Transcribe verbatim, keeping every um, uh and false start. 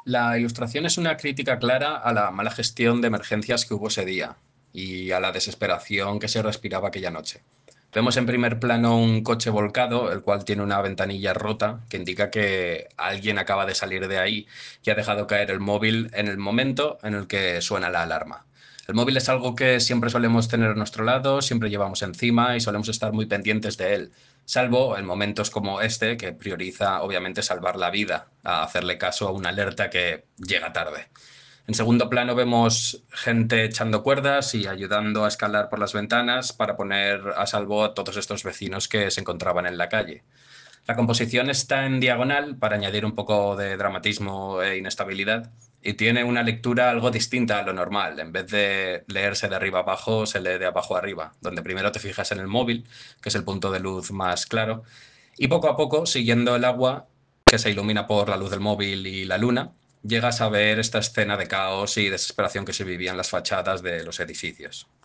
La ilustración es una crítica clara a la mala gestión de emergencias que hubo ese día y a la desesperación que se respiraba aquella noche. Vemos en primer plano un coche volcado, el cual tiene una ventanilla rota que indica que alguien acaba de salir de ahí y ha dejado caer el móvil en el momento en el que suena la alarma. El móvil es algo que siempre solemos tener a nuestro lado, siempre llevamos encima y solemos estar muy pendientes de él, salvo en momentos como este, que prioriza obviamente salvar la vida, a hacerle caso a una alerta que llega tarde. En segundo plano vemos gente echando cuerdas y ayudando a escalar por las ventanas para poner a salvo a todos estos vecinos que se encontraban en la calle. La composición está en diagonal para añadir un poco de dramatismo e inestabilidad y tiene una lectura algo distinta a lo normal. En vez de leerse de arriba abajo, se lee de abajo arriba, donde primero te fijas en el móvil, que es el punto de luz más claro, y poco a poco, siguiendo el agua que se ilumina por la luz del móvil y la luna, llegas a ver esta escena de caos y desesperación que se vivía en las fachadas de los edificios.